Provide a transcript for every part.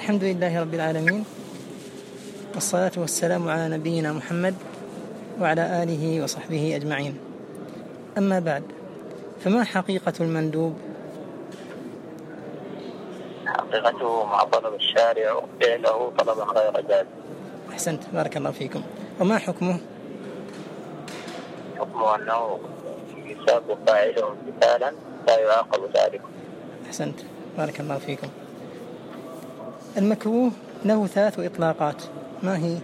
الحمد لله رب العالمين، والصلاة والسلام على نبينا محمد وعلى آله وصحبه أجمعين. أما بعد، فما حقيقة المندوب؟ حقيقته مع طلب الشارع فعله طلبا غير جاز. أحسنت، بارك الله فيكم. وما حكمه؟ حكمه أنه يساب فاعله امتثالا لا يعاقب تاركه. أحسنت، بارك الله فيكم. المكروه له 3 إطلاقات، ما هي؟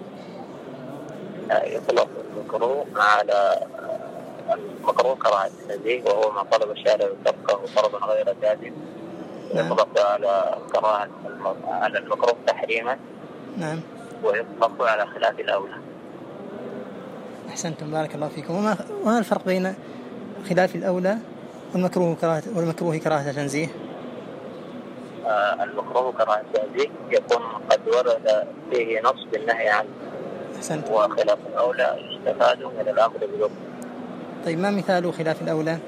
يطلق المكروه على المكروه كراهة التنزيه، وهو ما طلب الشارع تركه طلبا غير جاز. يطلق على المكروه تحريما. نعم. ويطلق على خلاف الأولى. أحسنتم، بارك الله فيكم. وما الفرق بين خلاف الأولى والمكروه كراهة تنزيه؟ المكروه كراهة تنزيه يكون قد ورد فيه نص بالنهي عنه. أحسنت. وخلاف الأولى يستفاد من الأمر بالوقت. طيب، ما مثال خلاف الأولى؟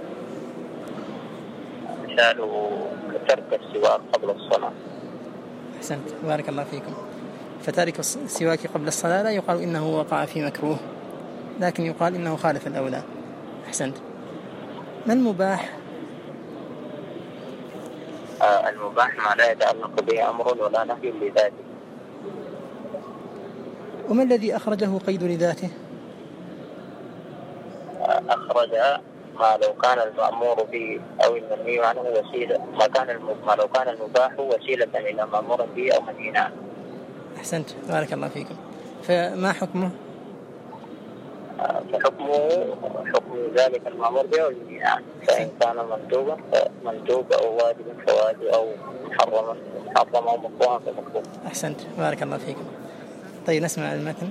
مثاله ترك السواك قبل الصلاة. أحسنت، بارك الله فيكم. فتارك السواك قبل الصلاة لا يقال إنه وقع في مكروه، لكن يقال إنه خالف الأولى. أحسنت. ما المباح؟ المباح ما لا يتعلق به أمر ولا نهي لذاته. وما الذي أخرجه قيد لذاته؟ أخرج ما لو كان المأمور به أو المنهي عنه وسيلة، ما لو كان المباح وسيلة إلى مأمور به أو منهي عنه. أحسنت، بارك الله فيكم. فما حكمه؟ فحكمه حكم ذلك المأمور به أو المنهي عنه، فإن كان مندوبا فمندوب، أو واجبا فواجب، أو محرما أو مكروها فمكروه. أحسنت، بارك الله فيكم. طيب، نسمع المتن.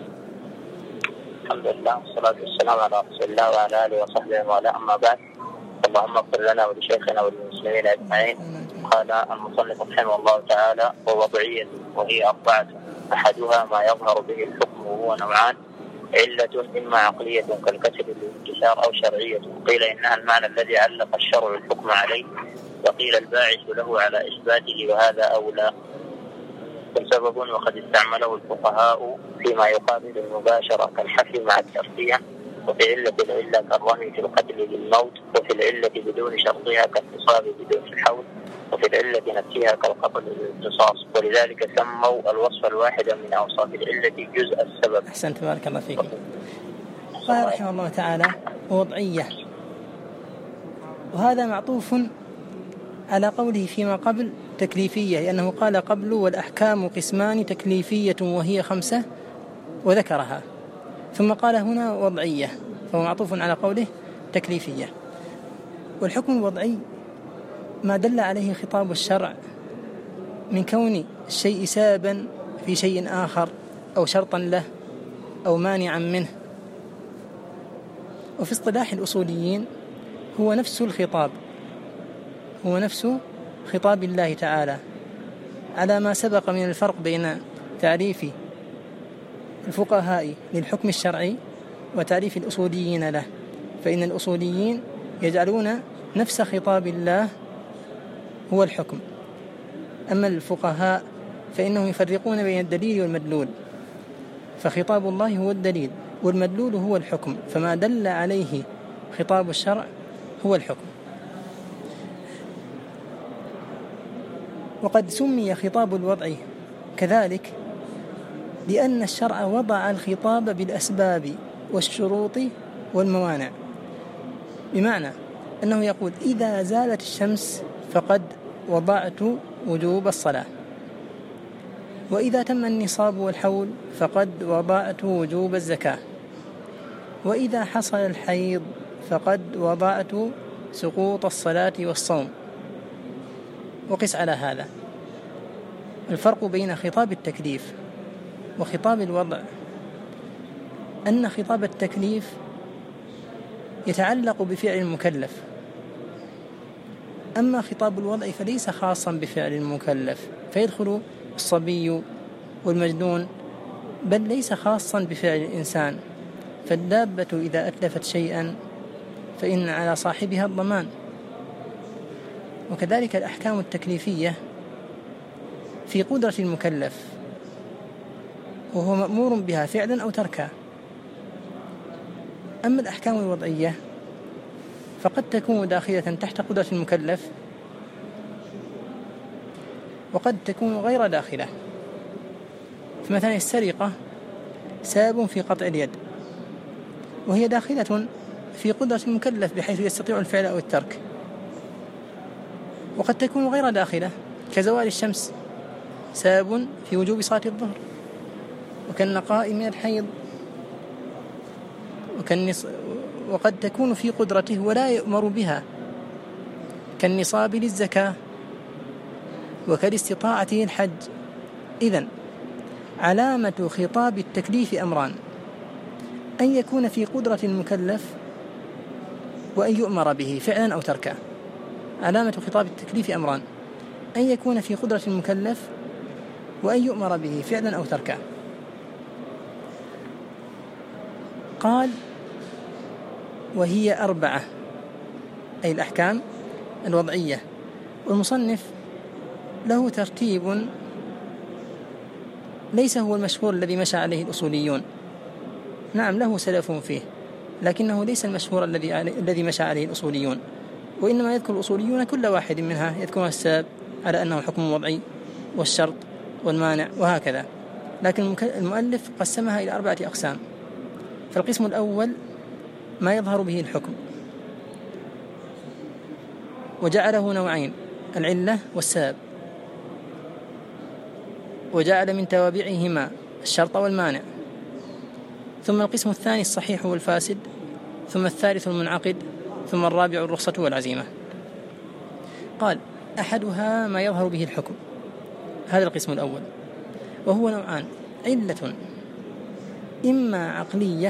الحمد لله والصلاة والسلام على رسول الله وعلى آله وصحبه وعلى. أما بعد، اللهم اغفر لنا ولشيخنا وللمسلمين أجمعين. قال المصنف رحمه الله تعالى: ووضعية، وهي 4: أحدها ما يظهر به الحكم، وهو نوعان: علة إما عقلية كالكسر للانكسار، أو شرعية قيل إنها المعنى الذي علق الشرع الحكم عليه، وقيل الباعث له على إثباته، وهذا أولى. وسبب وقد استعمله الفقهاء فيما يقابل المباشرة كالحفل مع الترفيه، وفي علة العلة كالرمي في القتل للموت، وفي العلة بدون شرطها كالتصاب بدون الحول، وفي العلة نفسها كالقتل للاختصاص، ولذلك سموا الوصف الواحد من أوصاف العلة جزء السبب. أحسنت، بارك الله فيكم. قال رحمه الله تعالى: ووضعية، وهذا معطوف على قوله فيما قبل تكليفية، لأنه قال قبل: والأحكام قسمان، تكليفية وهي 5، وذكرها، ثم قال هنا وضعية، فهو معطوف على قوله تكليفية. والحكم الوضعي ما دل عليه خطاب الشرع من كون الشيء سببا في شيء آخر، أو شرطا له، أو مانعا منه. وفي اصطلاح الأصوليين هو نفس الخطاب، هو نفس خطاب الله تعالى، على ما سبق من الفرق بين تعريف الفقهاء للحكم الشرعي وتعريف الأصوليين له. فإن الأصوليين يجعلون نفس خطاب الله هو الحكم، أما الفقهاء فإنهم يفرقون بين الدليل والمدلول، فخطاب الله هو الدليل، والمدلول هو الحكم، فما دل عليه خطاب الشرع هو الحكم. وقد سمي خطاب الوضع كذلك لأن الشرع وضع الخطاب بالأسباب والشروط والموانع، بمعنى أنه يقول: إذا زالت الشمس فقد وضعت وجوب الصلاة، وإذا تم النصاب والحول فقد وضعت وجوب الزكاة، وإذا حصل الحيض فقد وضعت سقوط الصلاة والصوم. وقس على هذا الفرق بين خطاب التكليف وخطاب الوضع، أن خطاب التكليف يتعلق بفعل المكلف، أما خطاب الوضع فليس خاصا بفعل المكلف، فيدخل الصبي والمجنون، بل ليس خاصا بفعل الإنسان. فالدابة إذا أتلفت شيئا فإن على صاحبها الضمان. وكذلك الأحكام التكليفية في قدرة المكلف وهو مأمور بها فعلا أو تركا. أما الأحكام الوضعية فقد تكون داخلة تحت قدرة المكلف وقد تكون غير داخلة. فمثلا السرقة سبب في قطع اليد وهي داخلة في قدرة المكلف بحيث يستطيع الفعل أو الترك، وقد تكون غير داخلة كزوال الشمس سبب في وجوب صلاة الظهر، وكالنقاء من الحيض، وقد تكون في قدرته ولا يؤمر بها كالنصاب للزكاة وكالاستطاعة للحج. إذن علامة خطاب التكليف أمران: أن يكون في قدرة المكلف وأن يؤمر به فعلا أو تركا. علامة خطاب التكليف أمران: أن يكون في قدرة المكلف وأن يؤمر به فعلا أو تركا. قال: وهي 4، أي الأحكام الوضعية. والمصنف له ترتيب ليس هو المشهور الذي مشى عليه الأصوليون، نعم له سلف فيه، لكنه ليس المشهور الذي مشى عليه الأصوليون، وإنما يذكر الأصوليون كل واحد منها يذكر السبب على أنه حكم وضعي والشرط والمانع وهكذا، لكن المؤلف قسمها إلى 4 أقسام. فالقسم الأول ما يظهر به الحكم، وجعله نوعين: العلة والسبب، وجعل من توابعهما الشرط والمانع. ثم القسم الثاني الصحيح والفاسد، ثم الثالث المنعقد، ثم الرابع الرخصة والعزيمة. قال: أحدها ما يظهر به الحكم، هذا القسم الأول، وهو نوعان: علة إما عقلية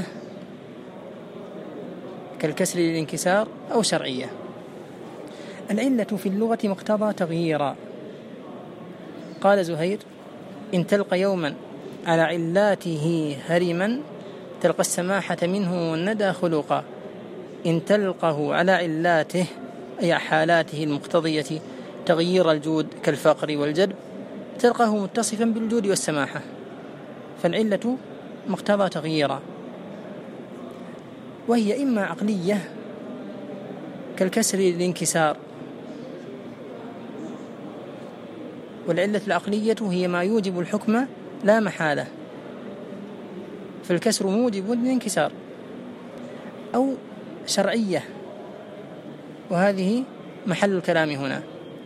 كالكسر للانكسار، أو شرعية. العلة في اللغة مقتضى تغييرا. قال زهير: إن تلقى يوما على علاته هرما تلقى السماحة منه والندى خلقا. إن تلقه على علاته أي حالاته المقتضية تغيير الجود كالفقر والجدب تلقاه متصفا بالجود والسماحة، فالعلة مقتضى تغييرا. وهي إما عقلية كالكسر للانكسار، والعلة العقلية هي ما يوجب الحكم لا محالة، فالكسر موجب للانكسار. أو شرعية، وهذه محل الكلام هنا.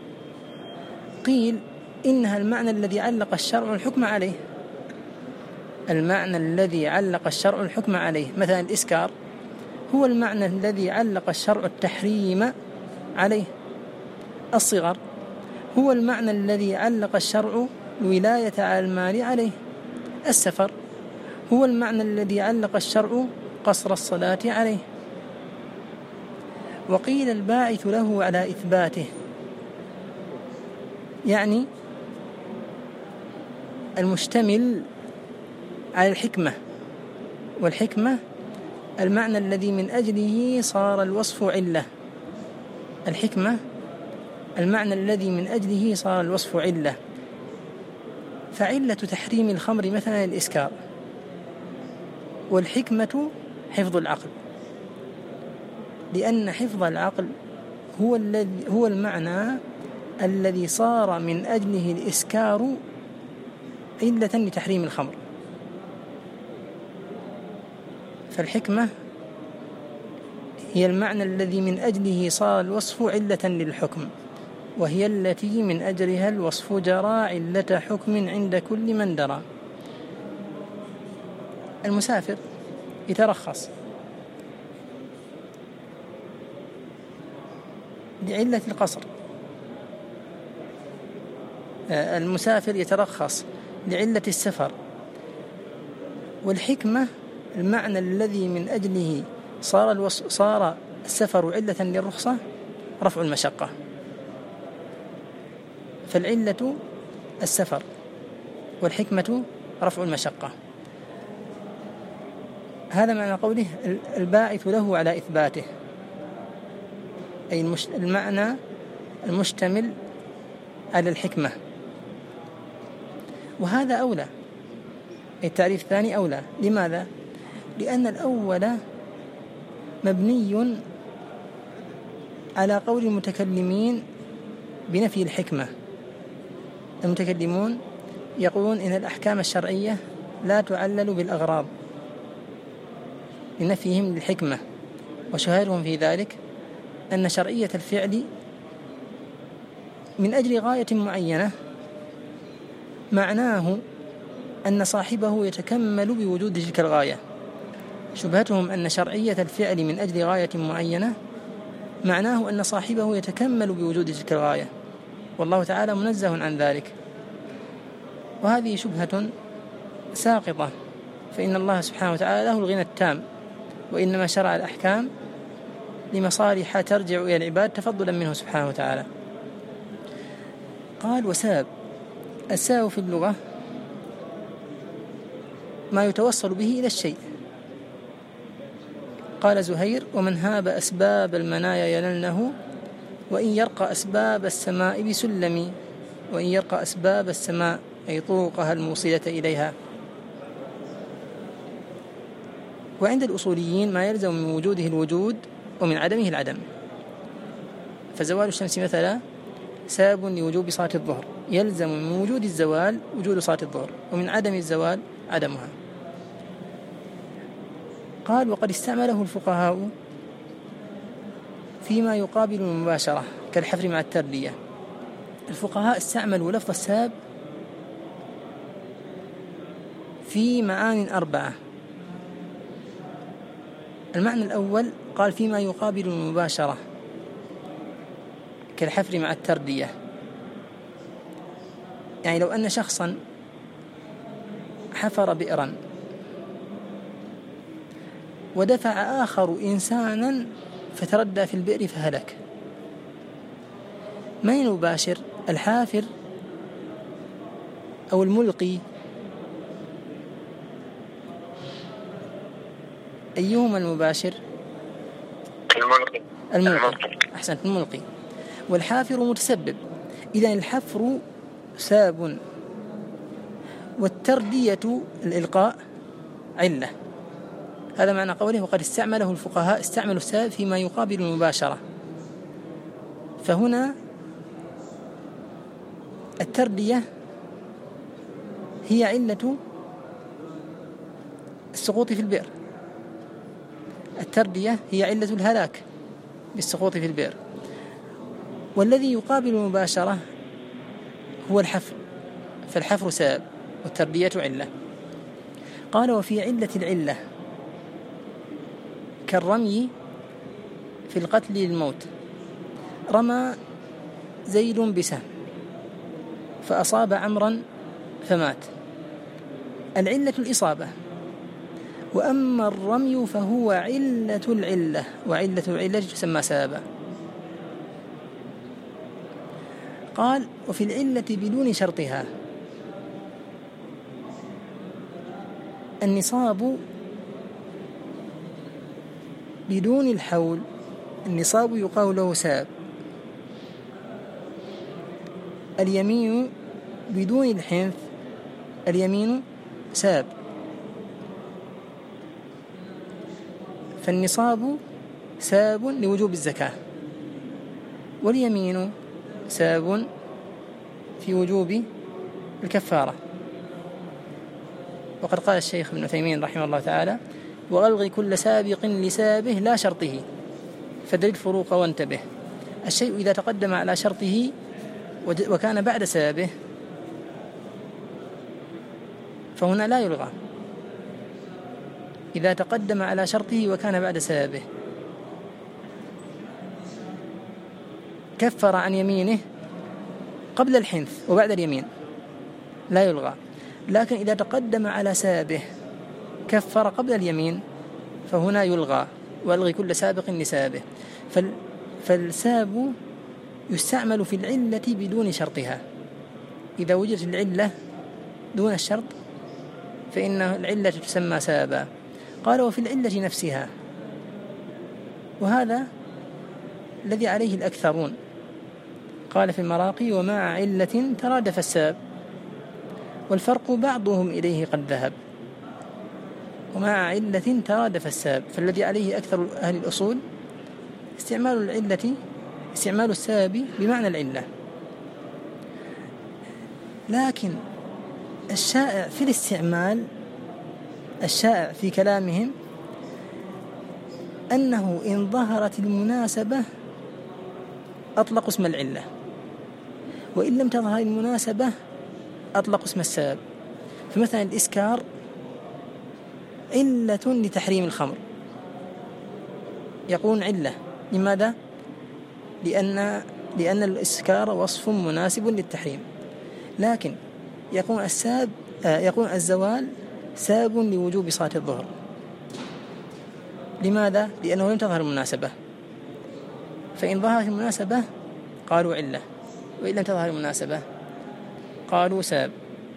قيل إنها المعنى الذي علق الشرع الحكم عليه، المعنى الذي علق الشرع الحكم عليه. مثلا الإسكار هو المعنى الذي علق الشرع التحريم عليه. الصغر هو المعنى الذي علق الشرع الولاية على المال عليه. السفر هو المعنى الذي علق الشرع قصر الصلاة عليه. وقيل الباعث له على إثباته، يعني المشتمل على الحكمة، والحكمة المعنى الذي من أجله صار الوصف علة. الحكمة المعنى الذي من أجله صار الوصف علة. فعلة تحريم الخمر مثلا الإسكار، والحكمة حفظ العقل، لأن حفظ العقل هو المعنى الذي صار من أجله الإسكار علة لتحريم الخمر. فالحكمة هي المعنى الذي من أجله صار الوصف علة للحكم، وهي التي من أجلها الوصف جرى علة حكم عند كل من درى. المسافر يترخص لعلة القصر، المسافر يترخص لعلة السفر. والحكمة المعنى الذي من أجله صار السفر علة للرخصة رفع المشقة، فالعلة السفر والحكمة رفع المشقة. هذا معنى قوله الباعث له على إثباته، أي المعنى المشتمل على الحكمة. وهذا أولى، التعريف الثاني أولى. لماذا؟ لأن الأول مبني على قول المتكلمين بنفي الحكمة. المتكلمون يقولون إن الأحكام الشرعية لا تعلل بالأغراض لنفيهم للحكمة، وشهادهم في ذلك أن شرعية الفعل من أجل غاية معينة معناه أن صاحبه يتكمل بوجود تلك الغاية. شبهتهم أن شرعية الفعل من أجل غاية معينة معناه أن صاحبه يتكمل بوجود تلك الغاية، والله تعالى منزه عن ذلك، وهذه شبهة ساقطة، فإن الله سبحانه وتعالى له الغنى التام، وإنما شرع الأحكام لمصالح ترجع إلى العباد تفضلا منه سبحانه وتعالى. قال وساب. الساب في اللغة ما يتوصل به إلى الشيء. قال زهير: ومن هاب أسباب المنايا ينلنه، وإن يرقى أسباب السماء بسلم، وإن يرقى أسباب السماء أي طرقها الموصلة إليها. وعند الأصوليين ما يلزم من وجوده الوجود ومن عدمه العدم، فزوال الشمس مثلا سبب لوجوب صلاة الظهر، يلزم من وجود الزوال وجود صلاة الظهر، ومن عدم الزوال عدمها. قال: وقد استعمله الفقهاء فيما يقابل المباشرة كالحفر مع التردية. الفقهاء استعملوا لفظ الساب في معان 4. المعنى الأول قال فيما يقابل المباشرة كالحفر مع التردية، يعني لو أن شخصا حفر بئرا ودفع آخر إنسانا فتردى في البئر فهلك، من المباشر؟ الحافر أو الملقي؟ أيهما المباشر؟ الملقي. أحسنت، الملقي. والحافر متسبب. إذن الحفر ساب، والتردية الإلقاء علة. هذا معنى قوله: وقد استعمله الفقهاء، استعملوا الساب فيما يقابل المباشرة. فهنا التردية هي علة السقوط في البئر، التردية هي علة الهلاك بالسقوط في البئر، والذي يقابل المباشرة هو الحفر، فالحفر ساب والتردية علة. قال: وفي علة العلة كالرمي في القتل للموت، رمى زيد بسهم فأصاب عمرا فمات، العلة الإصابة، وأما الرمي فهو علة العلة، وعلة العلة تسمى سببا. قال: وفي العلة بدون شرطها النصاب بدون الحول، النصاب يقال له ساب. اليمين بدون الحنث، اليمين ساب. فالنصاب ساب لوجوب الزكاة، واليمين ساب في وجوب الكفارة. وقد قال الشيخ ابن عثيمين رحمه الله تعالى: وألغ كل سابق لسابه لا شرطه، فدل الفروق وانتبه. الشيء إذا تقدم على شرطه وكان بعد سابه فهنا لا يلغى، إذا تقدم على شرطه وكان بعد سابه. كفر عن يمينه قبل الحنث وبعد اليمين لا يلغى، لكن إذا تقدم على سابه كفر قبل اليمين فهنا يلغى، وألغي كل سابق لسابه. فالساب يستعمل في العلة بدون شرطها، إذا وجدت العلة دون الشرط فإن العلة تسمى سابا. قال: وفي العلة نفسها، وهذا الذي عليه الأكثرون. قال في المراقي: ومع علة ترادف الساب. والفرق بعضهم إليه قد ذهب، ومع علة ترادف السبب. فالذي عليه أكثر أهل الأصول استعمال السبب بمعنى العلة. لكن الشائع في الاستعمال، الشائع في كلامهم، أنه إن ظهرت المناسبة أطلق اسم العلة، وإن لم تظهر المناسبة أطلق اسم السبب. فمثلا الإسكار علة لتحريم الخمر، يقول علة. لماذا؟ لأن الإسكار وصف مناسب للتحريم. لكن يقول الزوال سبب لوجوب صلاة الظهر. لماذا؟ لأنه لم تظهر المناسبة. فإن ظهرت المناسبة قالوا علة، وإن لم تظهر المناسبة قالوا سبب.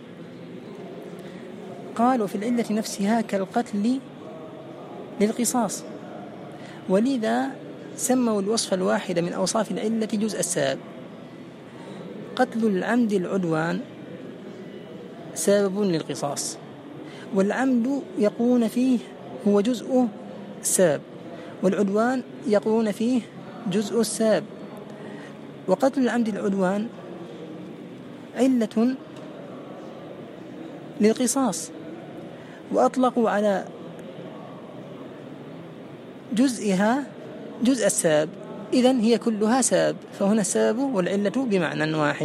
قالوا في العلة نفسها كالقتل للقصاص، ولذا سموا الوصف الواحد من أوصاف العلة جزء السبب. قتل العمد العدوان سبب للقصاص، والعمد يقولون فيه هو جزء السبب، والعدوان يقولون فيه جزء السبب. وقتل العمد العدوان علة للقصاص، وأطلقوا على جزئها جزء السبب، إذن هي كلها سبب، فهنا السبب والعلة بمعنى واحد.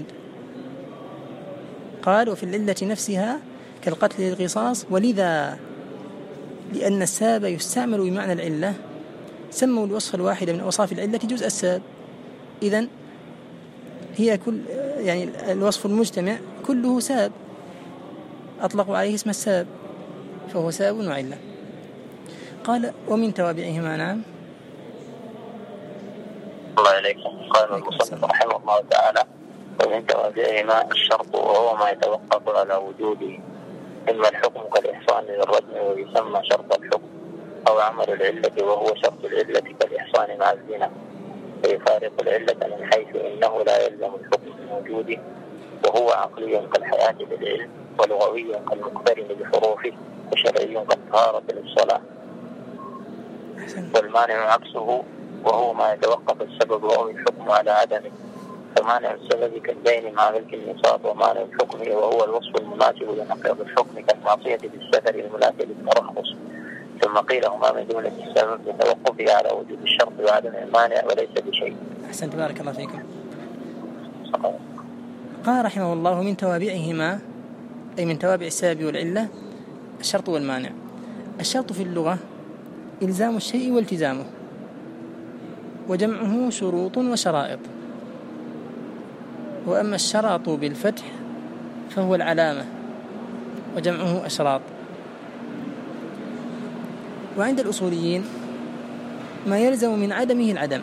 قالوا في العلة نفسها كالقتل للقصاص، ولذا لأن السبب يستعمل بمعنى العلة سموا الوصف الواحد من أوصاف العلة جزء السبب. إذن هي الوصف المجتمع كله سبب، أطلقوا عليه اسم السبب، فهو سبب وعلة. قال ومن توابعهما. نعم. الله عليكم. قال المصنف رحمه الله تعالى: ومن توابعهما الشرط، وهو ما يتوقف على وجوده إما الحكم كالإحصان للرجم ويسمى شرط الحكم، أو عمل العلة وهو شرط العلة كالإحصان مع الزنا، فيفارق العلة من حيث إنه لا يلزم الحكم من وجوده، وهو عقلي كالحياة بالعلم، ولغوي كالمقترن بحروفه، وشرعي كالطهارة للصلاة. والمانع عكسه، وهو ما يتوقف السبب أو الحكم على عدمه، فمانع السبب كالدين مع ملك النصاب، ومانع الحكم وهو الوصف المناسب لنقيض الحكم كالمعصية بالسفر المناسب للترخص. ثم قيل هما من جملة السبب بتوقفه على وجود الشرط وعدم المانع وليس بشيء. أحسنت، بارك الله فيكم. قال رحمه الله: من توابعهما، أي من توابع السبب والعلة، الشرط والمانع. الشرط في اللغة إلزام الشيء والتزامه، وجمعه شروط وشرائط. وأما الشرط بالفتح فهو العلامة، وجمعه أشراط. وعند الأصوليين ما يلزم من عدمه العدم،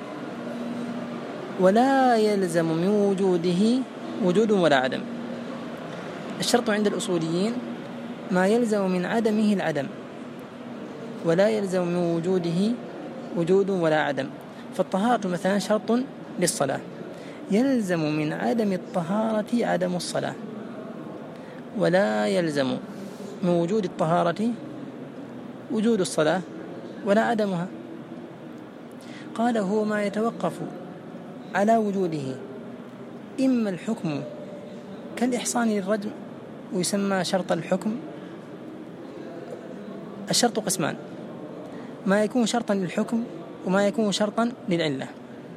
ولا يلزم من وجوده وجود ولا عدم. الشرط عند الأصوليين ما يلزم من عدمه العدم، ولا يلزم من وجوده وجود ولا عدم. فالطهارة مثلا شرط للصلاة، يلزم من عدم الطهارة عدم الصلاة، ولا يلزم من وجود الطهارة وجود الصلاة ولا عدمها. قال هو ما يتوقف على وجوده إما الحكم كالإحصان للرجم، ويسمى شرط الحكم. الشرط قسمان: ما يكون شرطا للحكم وما يكون شرطا للعلة.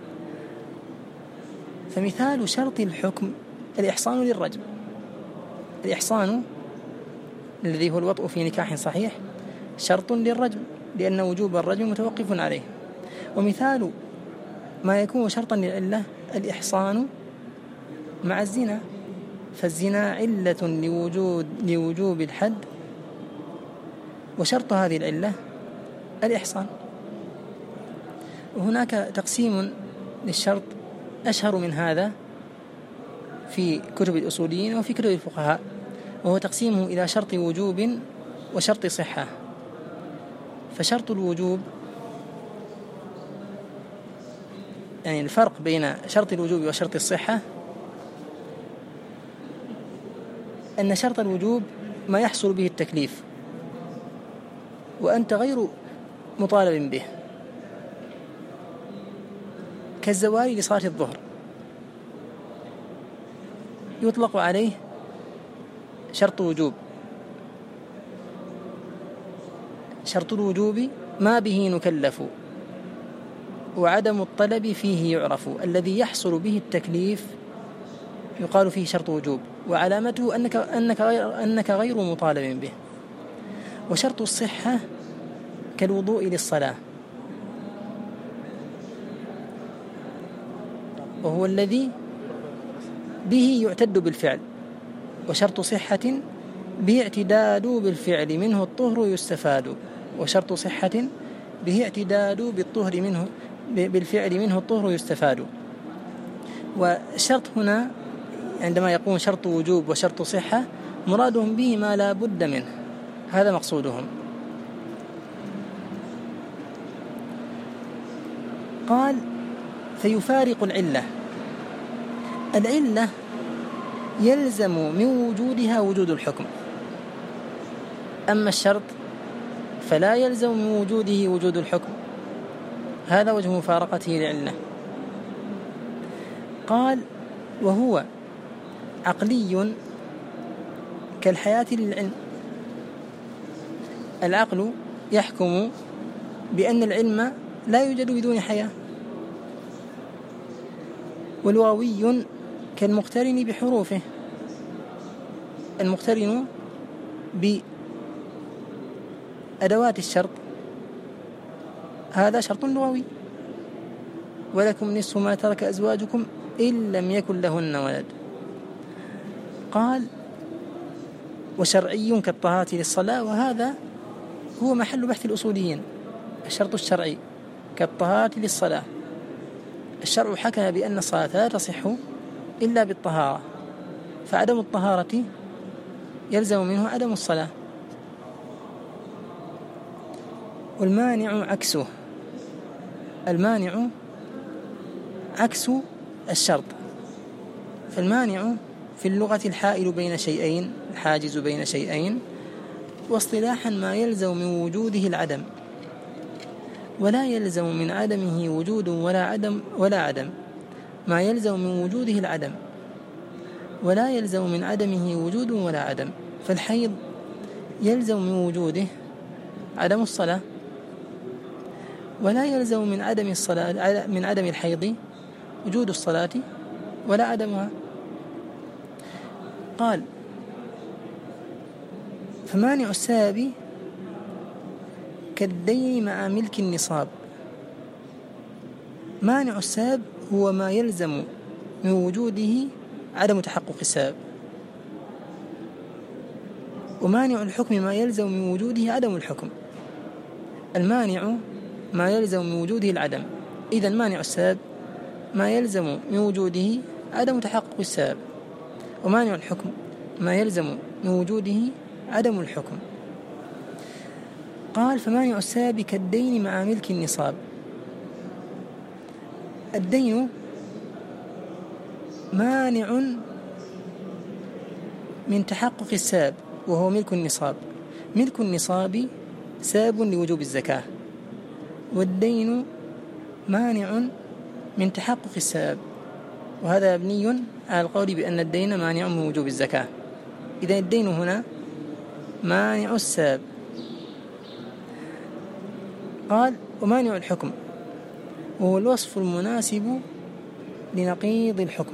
فمثال شرط الحكم الإحصان للرجم. الإحصان الذي هو الوطء في نكاح صحيح شرط للرجم، لأن وجوب الرجم متوقف عليه. ومثال ما يكون شرطا للعلة الإحصان مع الزنا، فالزنا علة لوجوب الحد، وشرط هذه العلة الإحصان. وهناك تقسيم للشرط أشهر من هذا في كتب الأصوليين وفي كتب الفقهاء، وهو تقسيمه إلى شرط وجوب وشرط صحة. فشرط الوجوب، يعني الفرق بين شرط الوجوب وشرط الصحة أن شرط الوجوب ما يحصل به التكليف وأنت غير مطالب به، كالزوال لصلاة الظهر يطلق عليه شرط وجوب. شرط الوجوب ما به نكلف وعدم الطلب فيه يعرف، الذي يحصل به التكليف يقال فيه شرط وجوب، وعلامته أنك غير مطالب به. وشرط الصحة كالوضوء للصلاة، وهو الذي به يعتد بالفعل، وشرط صحة به اعتداد بالفعل منه الطهر يستفاد، وشرط صحة به اعتداد بالطهر منه بالفعل منه الطهر يستفاد. والشرط هنا عندما يقول شرط وجوب وشرط صحة مرادهم به ما لا بد منه، هذا مقصودهم. قال فيفارق العلة. العلة يلزم من وجودها وجود الحكم، أما الشرط فلا يلزم من وجوده وجود الحكم، هذا وجه مفارقته للعلة. قال وهو عقلي كالحياة للعلم. العقل يحكم بأن العلم لا يوجد بدون حياة، والواوي كالمقترن بحروفه، المقترن بأدوات الشرط هذا شرط لغوي. ولكم نصف ما ترك أزواجكم إن لم يكن لهن ولد. قال وشرعي كالطهارة للصلاة، وهذا هو محل بحث الأصوليين. الشرط الشرعي كالطهارة للصلاة، الشرع حكم بأن الصلاة لا تصح إلا بالطهارة، فعدم الطهارة يلزم منه عدم الصلاة. والمانع عكسه، المانع عكس الشرط. فالمانع في اللغة الحائل بين شيئين، الحاجز بين شيئين، واصطلاحا ما يلزم من وجوده العدم، ولا يلزم من عدمه وجود ولا عدم، ما يلزم من وجوده العدم ولا يلزم من عدمه وجود ولا عدم. فالحيض يلزم من وجوده عدم الصلاة، ولا يلزم من عدم الصلاة من عدم الحيض وجود الصلاة ولا عدمها. قال فمانع السبب كالدين مع ملك النصاب. مانع السبب هو ما يلزم من وجوده عدم تحقق السبب، ومانع الحكم ما يلزم من وجوده عدم الحكم. المانع ما يلزم من وجوده العدم، إذن مانع السبب ما يلزم من وجوده عدم تحقق السبب، ومانع الحكم ما يلزم من وجوده عدم الحكم. قال فمانع السبب كالدين مع ملك النصاب. الدين مانع من تحقق السبب وهو ملك النصاب. ملك النصاب سبب لوجوب الزكاة، والدين مانع من تحقق السبب، وهذا مبني على القول بأن الدين مانع من وجوب الزكاة. إذن الدين هنا مانع السبب. قال ومانع الحكم وهو الوصف المناسب لنقيض الحكم.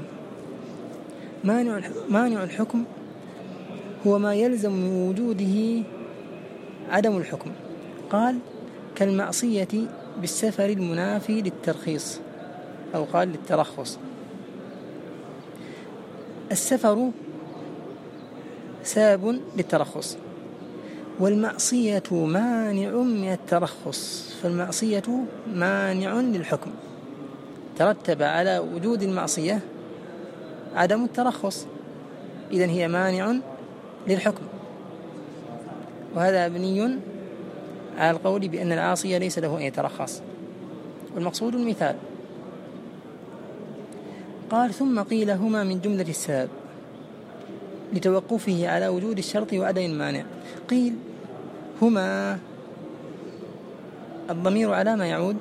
مانع الحكم هو ما يلزم من وجوده عدم الحكم. قال كالمعصية بالسفر المنافي للترخيص، أو قال للترخص. السفر سبب للترخص، والمعصية مانع من الترخص، فالمعصية مانع للحكم، ترتب على وجود المعصية عدم الترخص، إذن هي مانع للحكم. وهذا مبني على القول بأن العاصي ليس له أن يترخص، والمقصود المثال. قال ثم قيل هما من جملة السبب. لتوقفه على وجود الشرط وعدم المانع. قيل هما الضمير على ما يعود؟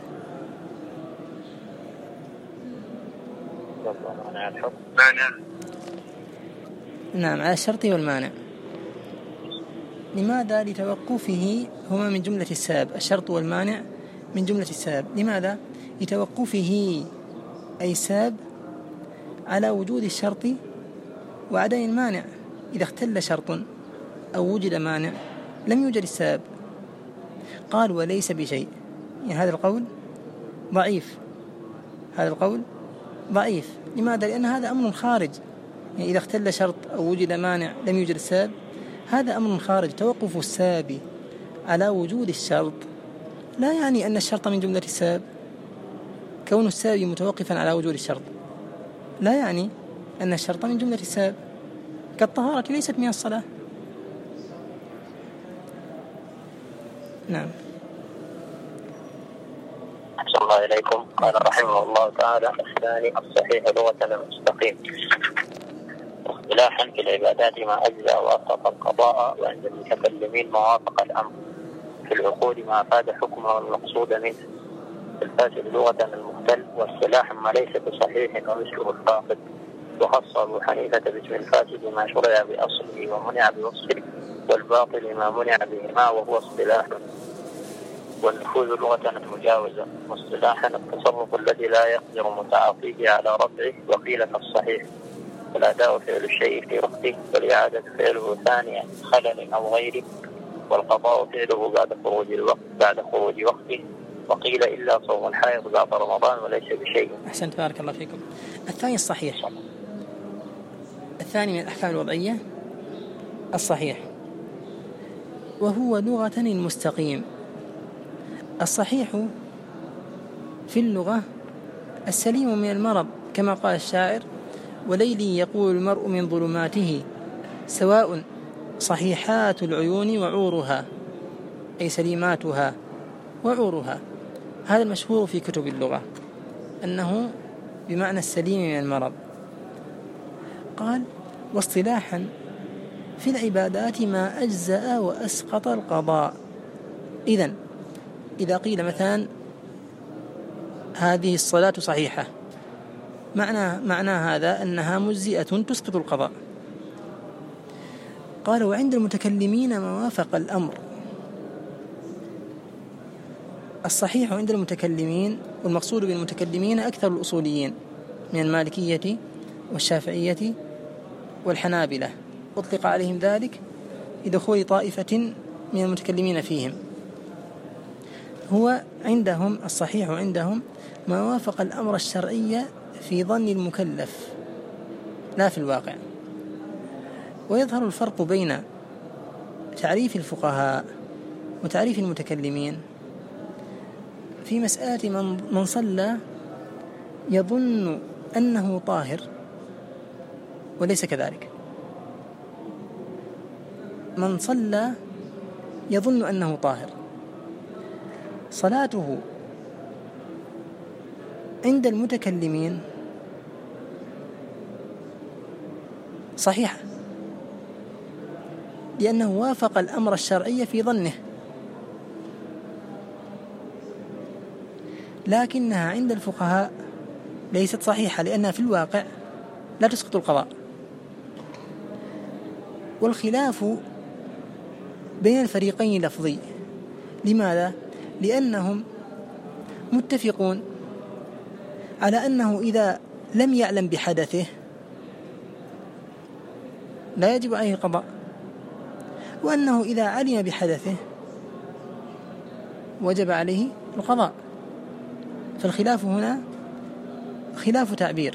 نعم، على الشرط والمانع. لماذا؟ لتوقفه، هما من جملة السبب، الشرط والمانع من جملة السبب. لماذا؟ لتوقفه أي سبب على وجود الشرط وعدم المانع. إذا اختل شرط أو وجد مانع لم يوجد السبب. قال وليس بشيء، يعني هذا القول ضعيف، هذا القول ضعيف. لماذا؟ لأن هذا أمر خارج، يعني إذا اختل شرط أو وجد مانع لم يوجد السبب، هذا أمر خارج. توقف السبب على وجود الشرط لا يعني أن الشرط من جملة السبب. كون السبب متوقفا على وجود الشرط لا يعني أن الشرط من جملة السبب، كالطهارة ليست من الصلاة. نعم. أحسن الله إليكم. قال رحمه الله تعالى: الثاني الصحيح لغة المستقيم. اصطلاحا في العبادات ما أجزأ وأسقط القضاء، وعند المتكلمين ما وافق الأمر. في العقود ما أفاد حكمه المقصود منه. الفاسد لغة المختل، واصطلاحا ما ليس بصحيح ومثله الفاقد. وخص أبو حنيفة باسم الفاسد ما شرع بأصله ومنع بوصفه، والباطل ما منع بهما وهو اصطلاح. والنفوذ لغة المجاوزة، واصطلاحا التصرف الذي لا يقدر متعاطيه على رفعه، وقيل كالصحيح. والأداء فعل الشيء في وقته، والإعادة فعله ثانيا خلل أو غيره، والقضاء فعله بعد خروج وقته، وقيل إلا صوم الحائض بعد رمضان وليس بشيء. أحسنت، بارك الله فيكم. الثاني الصحيح، الثاني من الأحكام الوضعية الصحيح، وهو لغة المستقيم. الصحيح في اللغة السليم من المرض، كما قال الشاعر: وليلي يقول المرء من ظلماته سواء صحيحات العيون وعورها، أي سليماتها وعورها. هذا المشهور في كتب اللغة أنه بمعنى السليم من المرض. قال: واصطلاحا في العبادات ما أجزأ وأسقط القضاء. إذا قيل مثلا هذه الصلاة صحيحة، معنى هذا أنها مجزئة تسقط القضاء. قال: وعند المتكلمين ما وافق الأمر. الصحيح عند المتكلمين، والمقصود بالمتكلمين أكثر الأصوليين من المالكية والشافعية والحنابلة، أطلق عليهم ذلك لدخول طائفة من المتكلمين فيهم. هو عندهم الصحيح عندهم ما وافق الأمر الشرعي في ظن المكلف لا في الواقع. ويظهر الفرق بين تعريف الفقهاء وتعريف المتكلمين في مسألة من صلى يظن أنه طاهر وليس كذلك. من صلى يظن أنه طاهر، صلاته عند المتكلمين صحيحة لأنه وافق الأمر الشرعي في ظنه، لكنها عند الفقهاء ليست صحيحة لأنها في الواقع لا تسقط القضاء. والخلاف بين الفريقين لفظي. لماذا؟ لأنهم متفقون على أنه إذا لم يعلم بحدثه لا يجب عليه القضاء، وأنه إذا علم بحدثه وجب عليه القضاء. فالخلاف هنا خلاف تعبير.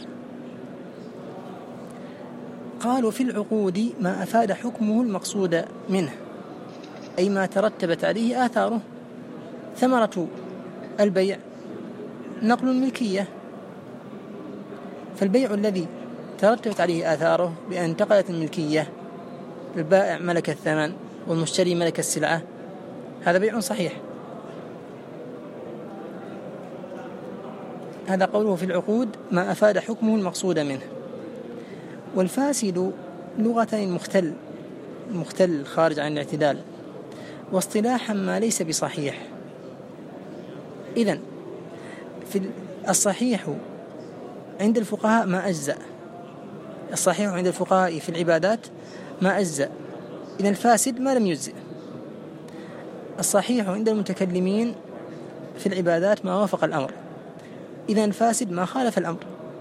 قالوا: في العقود ما أفاد حكمه المقصود منه، أي ما ترتبت عليه آثاره. ثمرة البيع نقل الملكية، فالبيع الذي ترتبت عليه آثاره بأن انتقلت الملكية، البائع ملك الثمن والمشتري ملك السلعة، هذا بيع صحيح. هذا قوله في العقود ما أفاد حكمه المقصود منه. والفاسد لغة مختل خارج عن الاعتدال، واصطلاحا ما ليس بصحيح. إذن في الصحيح عند الفقهاء ما أجزأ، الصحيح عند الفقهاء في العبادات ما أجزأ، إذن الفاسد ما لم يجزئ. الصحيح عند المتكلمين في العبادات ما وافق الأمر، إذن الفاسد ما خالف الأمر.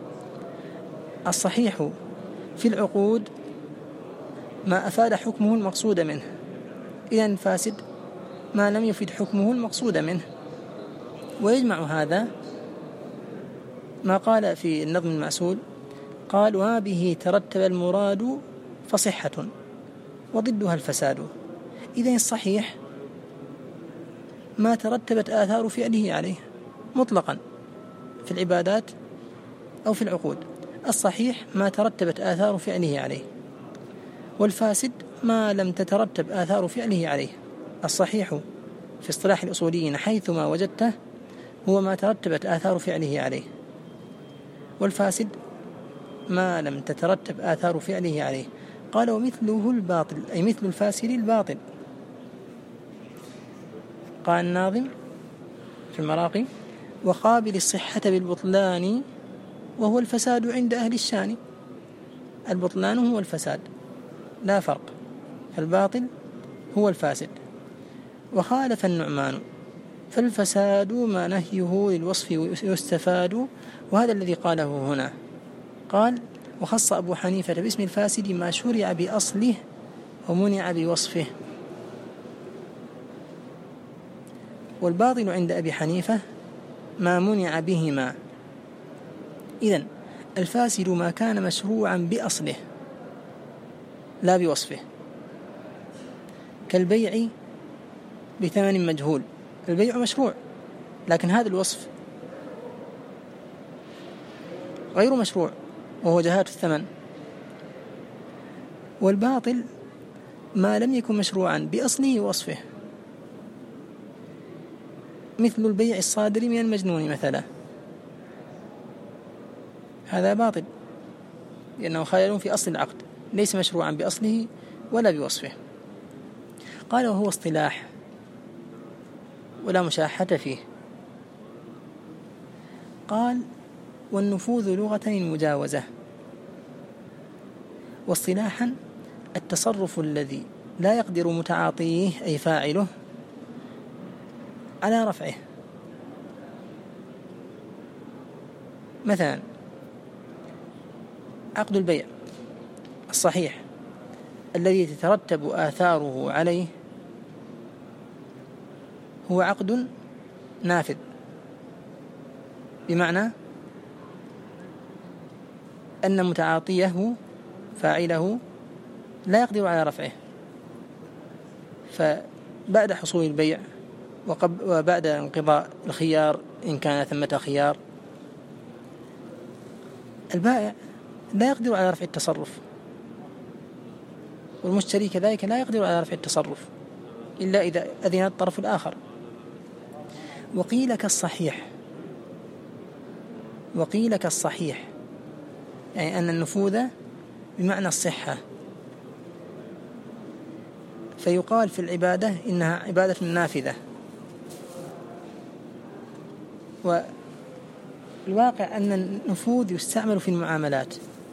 الصحيح في العقود ما أفاد حكمه المقصود منه، إذن الفاسد ما لم يفيد حكمه المقصود منه. ويجمع هذا ما قال في النظم المأسول، قال: وما به ترتب المراد فصحة وضدها الفساد. إذن الصحيح ما ترتبت آثار فعله عليه مطلقا في العبادات أو في العقود، الصحيح ما ترتبت آثار فعله عليه، والفاسد ما لم تترتب آثار فعله عليه. الصحيح في اصطلاح الأصوليين حيثما وجدته هو ما ترتبت آثار فعله عليه، والفاسد ما لم تترتب آثار فعله عليه. قال: ومثله الباطل، أي مثل الفاسد الباطل. قال الناظم في المراقي: وقابل الصحة بالبطلان وهو الفساد عند أهل الشان. البطلان هو الفساد لا فرق، الباطل هو الفاسد. وخالف النعمان: فالفساد ما نهيه للوصف يستفاد. وهذا الذي قاله هنا، قال: وخص أبو حنيفة باسم الفاسد ما شرع بأصله ومنع بوصفه. والباطل عند أبي حنيفة ما منع بهما. إذن الفاسد ما كان مشروعا بأصله لا بوصفه، كالبيع بثمن مجهول. البيع مشروع، لكن هذا الوصف غير مشروع وهو جهالة الثمن. والباطل ما لم يكن مشروعا بأصله ووصفه، مثل البيع الصادر من المجنون مثلا، هذا باطل لأنه خلل في أصل العقد، ليس مشروعا بأصله ولا بوصفه. قال: وهو اصطلاح ولا مشاحة فيه. قال: والنفوذ لغة المجاوزة، واصطلاحا التصرف الذي لا يقدر متعاطيه أي فاعله على رفعه. مثلا عقد البيع الصحيح الذي تترتب آثاره عليه هو عقد نافذ، بمعنى أن متعاطيه فاعله لا يقدر على رفعه، فبعد حصول البيع وبعد انقضاء الخيار إن كان ثمة خيار، البائع لا يقدر على رفع التصرف، والمشتري كذلك لا يقدر على رفع التصرف إلا إذا أذن الطرف الآخر. وقيل كالصحيح يعني أن النفوذ بمعنى الصحة، فيقال في العبادة إنها عبادة نافذة. والواقع أن النفوذ يستعمل في المعاملات،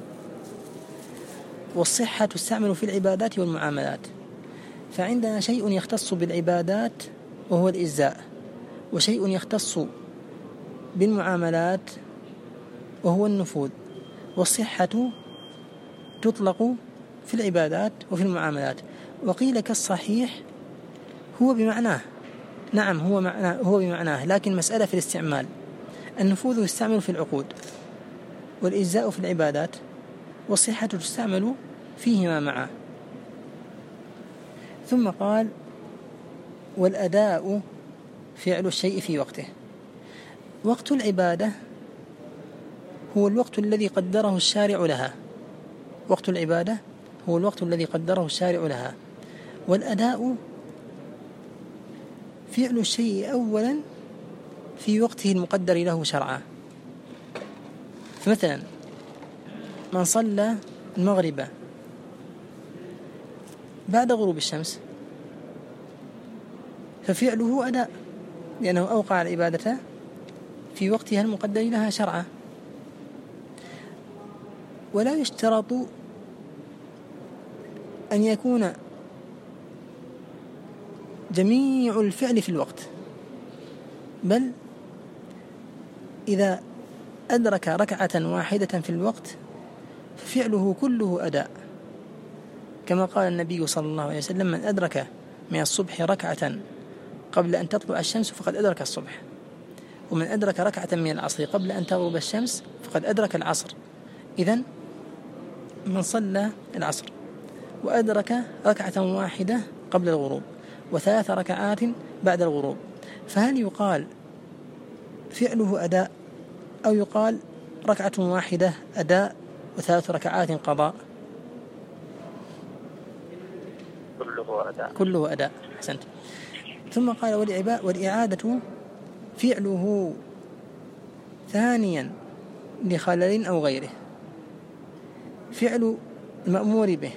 والصحة تستعمل في العبادات والمعاملات. فعندنا شيء يختص بالعبادات وهو الإجزاء، وشيء يختص بالمعاملات وهو النفوذ. والصحة تطلق في العبادات وفي المعاملات. وقيل كالصحيح هو بمعناه، نعم هو بمعناه، لكن مسألة في الاستعمال. النفوذ يستعمل في العقود، والإجزاء في العبادات، والصحة تستعمل فيهما معا. ثم قال: والأداء فعل الشيء في وقته. وقت العبادة هو الوقت الذي قدره الشارع لها، وقت العبادة هو الوقت الذي قدره الشارع لها. والأداء فعل الشيء أولا في وقته المقدر له شرعا. فمثلا من صلى المغرب بعد غروب الشمس ففعله أداء، لأنه أوقع العبادة في وقتها المقدر لها شرعا. ولا يشترط أن يكون جميع الفعل في الوقت، بل إذا أدرك ركعة واحدة في الوقت ففعله كله أداء، كما قال النبي صلى الله عليه وسلم: من أدرك من الصبح ركعة قبل أن تطلع الشمس فقد أدرك الصبح، ومن أدرك ركعة من العصر قبل أن تغرب الشمس فقد أدرك العصر. إذن من صلى العصر وأدرك ركعة واحدة قبل الغروب وثلاث ركعات بعد الغروب، فهل يقال فعله أداء، أو يقال ركعة واحدة أداء وثلاث ركعات قضاء؟ كله أداء. أحسنت. ثم قال: والإعادة فعله ثانيا لخلل أو غيره. فعل المأمور به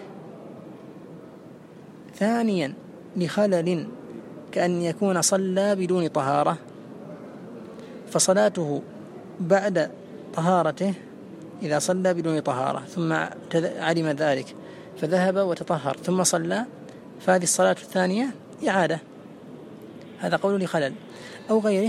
ثانيا لخلل، كأن يكون صلى بدون طهارة فصلاته بعد طهارته، إذا صلى بدون طهارة ثم علم ذلك فذهب وتطهر ثم صلى، فهذه الصلاة الثانية إعادة، هذا قول لخلل. أو غيره،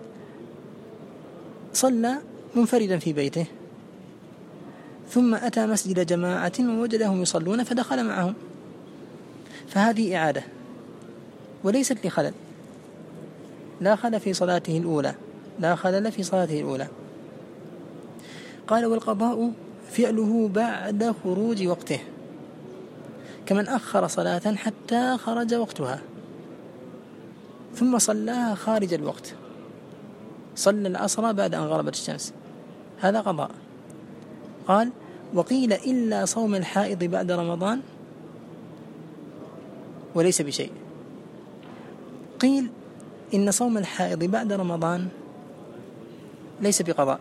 صلى منفردا في بيته ثم أتى مسجد جماعة ووجدهم يصلون فدخل معهم، فهذه إعادة وليست لخلل، لا خلل في صلاته الأولى، لا خلل في صلاته الأولى. قال: والقضاء فعله بعد خروج وقته، كمن أخر صلاة حتى خرج وقتها ثم صلاها خارج الوقت، صلى العصر بعد أن غربت الشمس، هذا قضاء. قال: وقيل إلا صوم الحائض بعد رمضان وليس بشيء. قيل إن صوم الحائض بعد رمضان ليس بقضاء،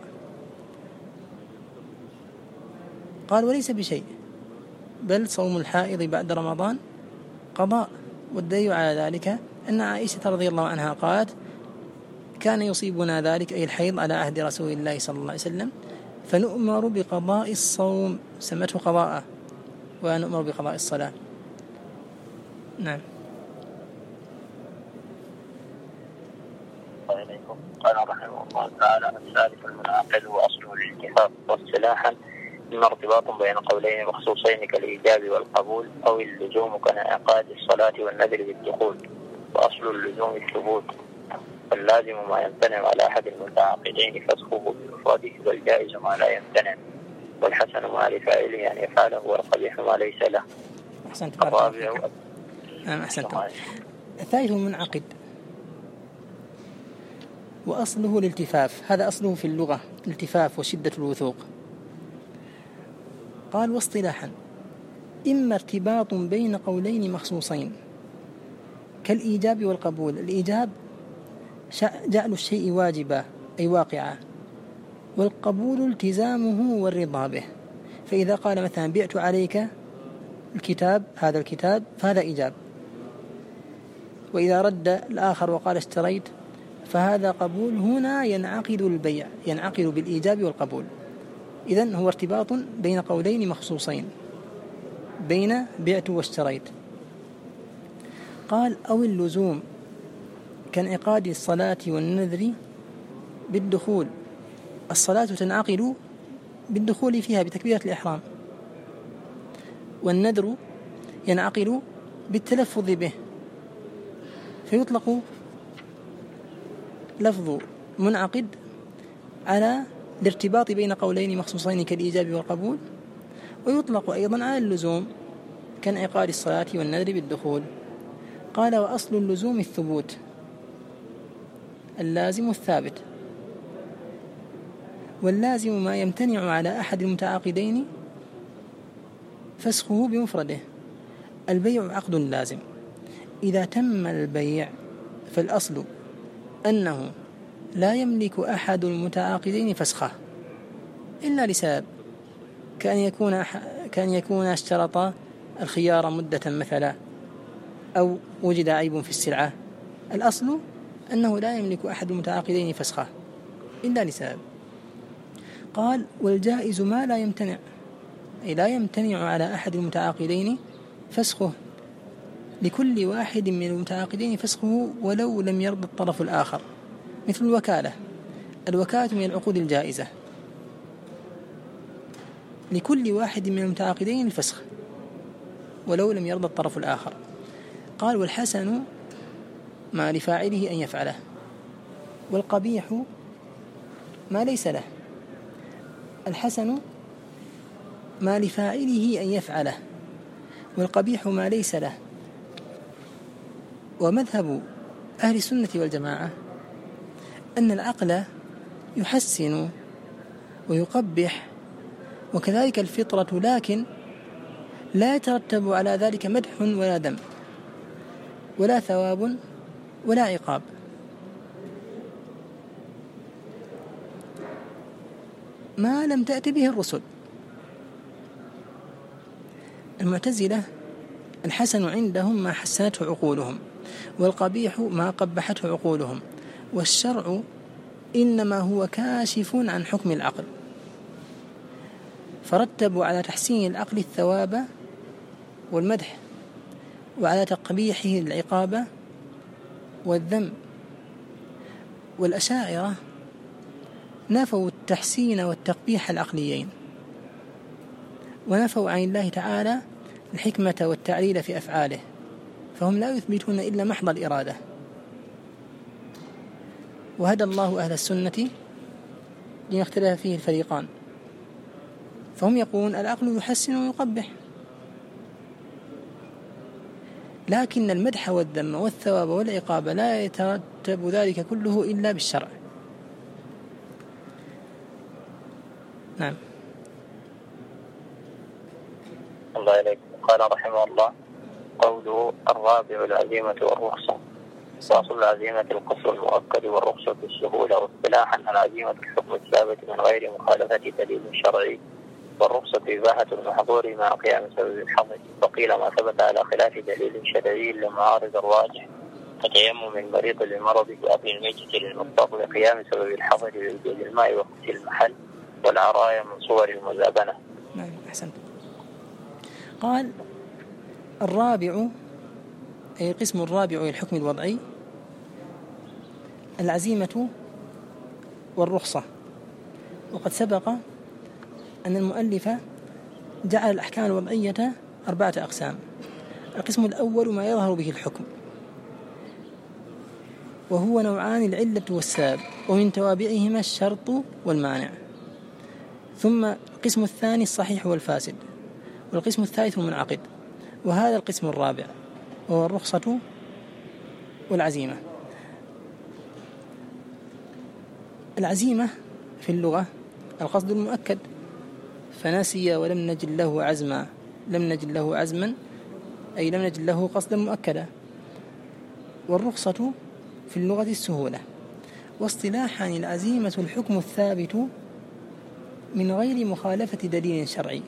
قال: وليس بشيء، بل صوم الحائض بعد رمضان قضاء. والدليل على ذلك أن عائشة رضي الله عنها قالت: كان يصيبنا ذلك، أي الحيض، على عهد رسول الله صلى الله عليه وسلم، فنؤمر بقضاء الصوم، سمته قضاء، ونؤمر بقضاء الصلاة. نعم. قال رحمه الله تعالى: الثالث المنعقد وأصله الاتفاق، واصطلاحا إما ارتباط بين قولين مخصوصين كالإيجاب والقبول، أو اللزوم كانعقاد الصلاة والنذر بالدخول، وأصل اللزوم الثبوت، واللازم ما يمتنع على أحد المتعاقدين فسخه بمفرده، والجائز ما لا يمتنع، والحسن ما لفاعله أن يفعله، والقبيح ما ليس له. أحسنت. الرابع أحسنت. الثالث المنعقد وأصله الالتفاف، هذا أصله في اللغة الالتفاف وشدة الوثوق. قال: واصطلاحا إما ارتباط بين قولين مخصوصين كالإيجاب والقبول. الإيجاب جعل الشيء واجبا أي واقعا، والقبول التزامه والرضا به. فإذا قال مثلا: بعت عليك الكتاب، هذا الكتاب، فهذا إيجاب. وإذا رد الآخر وقال: اشتريت، فهذا قبول. هنا ينعقد البيع، ينعقد بالإيجاب والقبول. إذن هو ارتباط بين قولين مخصوصين، بين بعت واشتريت. قال: أو اللزوم كانعقاد الصلاة والنذر بالدخول. الصلاة تنعقد بالدخول فيها بتكبيرة الإحرام، والنذر ينعقد بالتلفظ به، فيطلق لفظ منعقد على الارتباط بين قولين مخصوصين كالإيجاب والقبول، ويطلق أيضا على اللزوم كانعقاد الصلاة والنذر بالدخول. قال: وأصل اللزوم الثبوت، اللازم الثابت، واللازم ما يمتنع على أحد المتعاقدين فسخه بمفرده. البيع عقد لازم، إذا تم البيع فالأصل أنه لا يملك أحد المتعاقدين فسخه إلا لسبب، كأن يكون اشترط الخيار مدة مثلا أو وجد عيب في السلعة، الأصل أنه لا يملك أحد المتعاقدين فسخه إلا لسبب. قال: والجائز ما لا يمتنع، أي لا يمتنع على أحد المتعاقدين فسخه، لكل واحد من المتعاقدين فسخه ولو لم يرضى الطرف الآخر، مثل الوكالة. الوكالة من العقود الجائزة، لكل واحد من المتعاقدين الفسخ ولو لم يرضى الطرف الآخر. قال: والحسن ما لفاعله أن يفعله، والقبيح ما ليس له. الحسن ما لفاعله أن يفعله، والقبيح ما ليس له. ومذهب أهل السنة والجماعة أن العقل يحسن ويقبح، وكذلك الفطرة، لكن لا يترتب على ذلك مدح ولا ذم ولا ثواب ولا عقاب. ما لم تأت به الرسل. المعتزلة الحسن عندهم ما حسنته عقولهم، والقبيح ما قبحته عقولهم، والشرع إنما هو كاشف عن حكم العقل، فرتبوا على تحسين العقل الثواب والمدح، وعلى تقبيحه العقاب والذم. والأشاعرة نفوا التحسين والتقبيح العقليين، ونفوا عن الله تعالى الحكمة والتعليل في أفعاله، فهم لا يثبتون إلا محض الإرادة. وهدى الله أهل السنة لما اختلف فيه الفريقان، فهم يقولون العقل يحسن ويقبح، لكن المدح والذم والثواب والعقاب لا يترتب ذلك كله إلا بالشرع. نعم. الله إليك. قال رحمه الله: قوله الرابع العزيمة والرخصة. وأصل العزيمة القصر المؤكد، والرخصة السهولة. واصطلاحا العزيمة الحكم الثابت من غير مخالفة دليل شرعي، والرخصة إباحة المحظور مع قيام سبب الحظر. وقيل ما ثبت على خلاف دليل شرعي لمعارض الراجح، كتيمم المريض للمرض، وأكل الميتة للمضطر، لقيام سبب الحظر لوجود الماء وقت المحل، والعرايا من صور المزابنة. نعم، أحسنت. قال: الرابع، أي القسم الرابع للحكم الوضعي، العزيمة والرخصة. وقد سبق أن المؤلف جعل الأحكام الوضعية 4 أقسام. القسم الأول ما يظهر به الحكم، وهو نوعان: العلة والسبب، ومن توابعهما الشرط والمانع. ثم القسم الثاني الصحيح والفاسد، والقسم الثالث المنعقد. وهذا القسم الرابع وهو الرخصة والعزيمة. العزيمة في اللغة القصد المؤكد، فنسي ولم نجد له عزما، لم نجد له عزما أي لم نجد له قصدا مؤكدا. والرخصة في اللغة السهولة. واصطلاحا العزيمة الحكم الثابت من غير مخالفة دليل شرعي،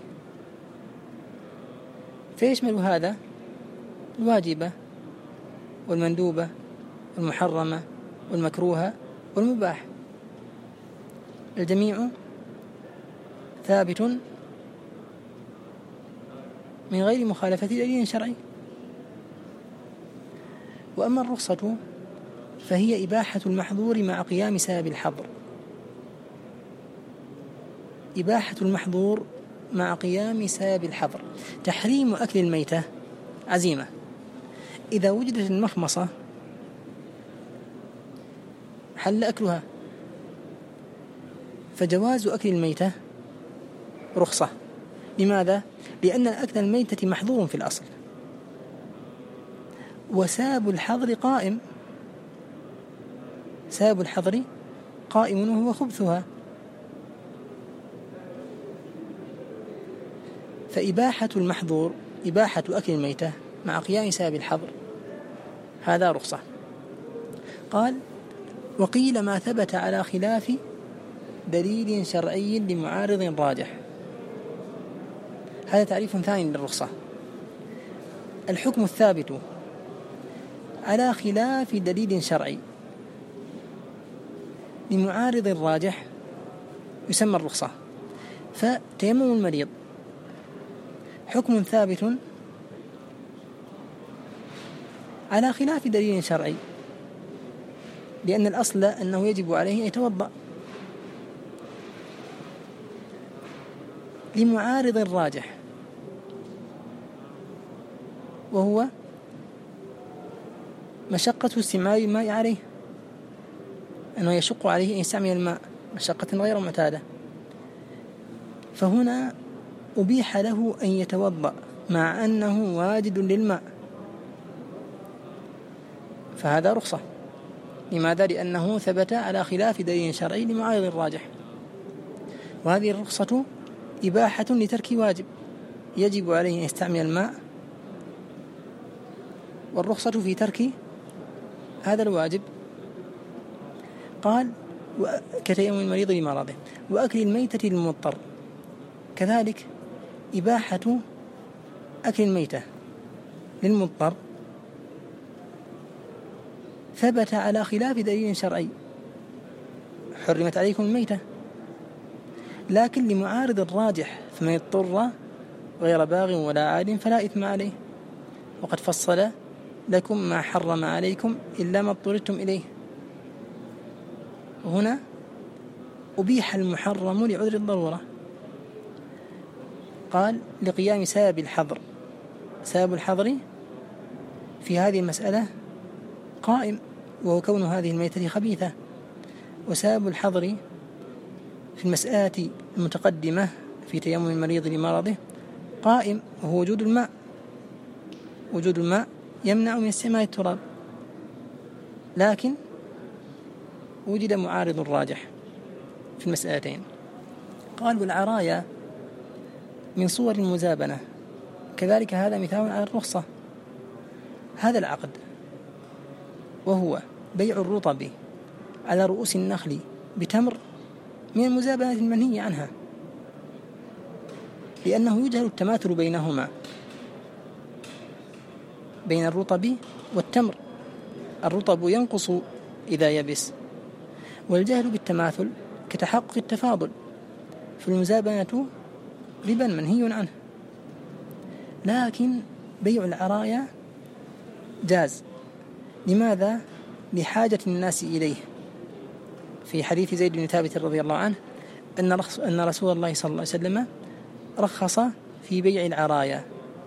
فيشمل هذا الواجبة والمندوبة والمحرمة والمكروهة والمباح، الجميع ثابت من غير مخالفة دليل شرعي. وأما الرخصة فهي إباحة المحظور مع قيام سبب الحظر. إباحة المحظور مع قيام سبب الحظر. تحريم أكل الميتة عزيمة، إذا وجدت المخمصة حل أكلها، فجواز أكل الميتة رخصة. لماذا؟ لأن أكل الميتة محظور في الأصل، وسبب الحظر قائم، سبب الحظر قائم وهو خبثها. فإباحة المحظور إباحة أكل الميتة مع قيام سبب الحظر، هذا رخصة. قال: وقيل ما ثبت على خلاف دليل شرعي لمعارض راجح. هذا تعريف ثاني للرخصة. الحكم الثابت على خلاف دليل شرعي لمعارض الراجح يسمى الرخصة. فتيمم المريض حكم ثابت على خلاف دليل شرعي، لأن الأصل أنه يجب عليه أن يتوضأ. لمعارض الراجح وهو مشقة استعمال الماء عليه، أنه يشق عليه أن يستعمل الماء مشقة غير معتادة، فهنا أبيح له أن يتوضأ مع أنه واجد للماء، فهذا رخصة. لماذا؟ لأنه ثبت على خلاف دليل شرعي لمعارض الراجح. وهذه الرخصة إباحة لترك واجب يجب عليه أن يستعمل الماء، والرخصة في ترك هذا الواجب. قال كتيمم المريض لمرضه، وأكل الميتة للمضطر، كذلك إباحة أكل الميتة للمضطر ثبت على خلاف دليل شرعي، حرمت عليكم الميتة، لكن لمعارض الراجح فمن اضطر غير باغ ولا عاد فلا إثم عليه، وقد فصل لكم ما حرم عليكم إلا ما اضطررتم إليه. هنا أبيح المحرم لعذر الضرورة. قال لقيام سبب الحظر، سبب الحظر في هذه المسألة قائم، وهو كون هذه الميتة خبيثة. وسبب الحظر في المسألة المتقدمة في تيمم المريض لمرضه قائم، وهو وجود الماء. وجود الماء يمنع من استعمال التراب، لكن وجد معارض الراجح في المسألتين. قال والعرايا من صور المزابنة، كذلك هذا مثال على الرخصة. هذا العقد وهو بيع الرطب على رؤوس النخل بتمر من المزابنة المنهي عنها، لأنه يجهل التماثل بينهما، بين الرطب والتمر. الرطب ينقص إذا يبس، والجهل بالتماثل كتحقق التفاضل، فالمزابنة ربا منهي عنه. لكن بيع العرايا جاز. لماذا؟ لحاجة الناس إليه. في حديث زيد بن ثابت رضي الله عنه أن رسول الله صلى الله عليه وسلم رخص في بيع العرايا،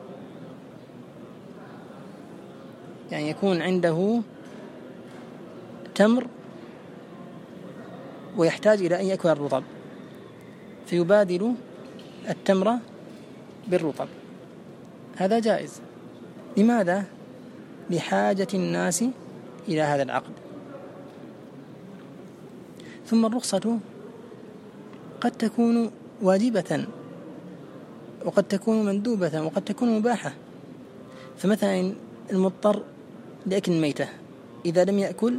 يعني يكون عنده تمر ويحتاج إلى أن يأكل الرطب، فيبادل التمر بالرطب، هذا جائز. لماذا؟ لحاجة الناس إلى هذا العقد. ثم الرخصة قد تكون واجبة، وقد تكون مندوبة، وقد تكون مباحة. فمثلا المضطر لأكل الميتة إذا لم يأكل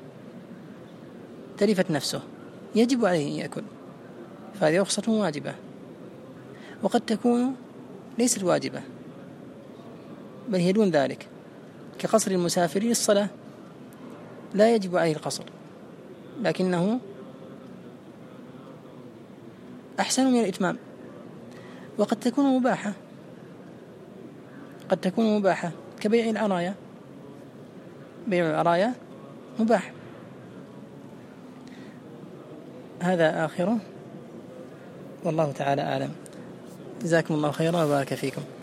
تلفت نفسه، يجب عليه أن يأكل، فهذه رخصة واجبة. وقد تكون ليست واجبة بل هي دون ذلك، كقصر المسافر للصلاة، لا يجب عليه القصر لكنه أحسن من الإتمام. وقد تكون مباحة، قد تكون مباحة كبيع العرايا، بيع العرايا مباح. هذا آخره، والله تعالى أعلم. جزاكم الله خيرا وبارك فيكم.